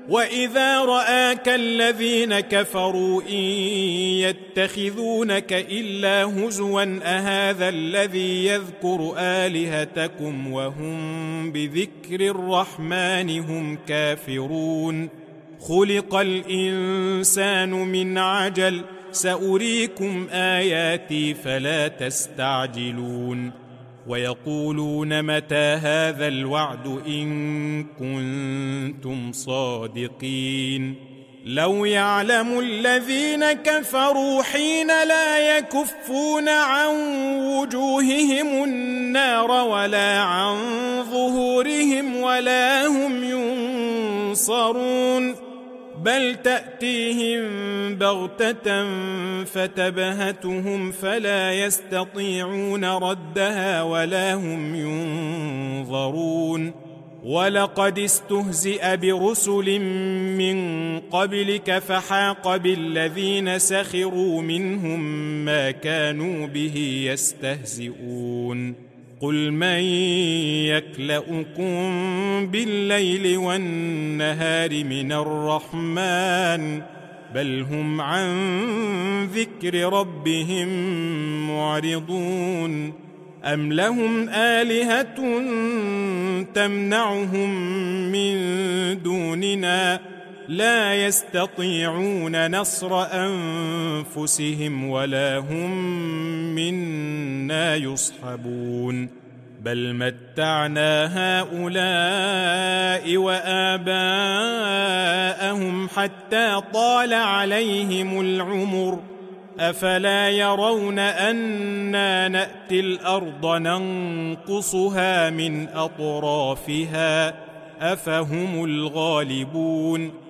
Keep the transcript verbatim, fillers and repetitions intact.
وإذا رآك الذين كفروا إن يتخذونك إلا هزوا أهذا الذي يذكر آلهتكم وهم بذكر الرحمن هم كافرون خلق الإنسان من عجل سأريكم آياتي فلا تستعجلون ويقولون متى هذا الوعد إن كنتم صادقين لو يعلم الذين كفروا حين لا يكفون عن وجوههم النار ولا عن ظهورهم ولا هم ينصرون بل تأتيهم بغتة فتبهتهم فلا يستطيعون ردها ولا هم ينظرون ولقد استهزئ برسل من قبلك فحاق بالذين سخروا منهم ما كانوا به يستهزئون قل من يكلؤكم بالليل والنهار من الرحمن بل هم عن ذكر ربهم معرضون أم لهم آلهة تمنعهم من دوننا لا يستطيعون نصر أنفسهم ولا هم منا يصحبون بل متعنا هؤلاء وآباءهم حتى طال عليهم العمر أفلا يرون أنا نأتي الأرض ننقصها من أطرافها أفهم الغالبون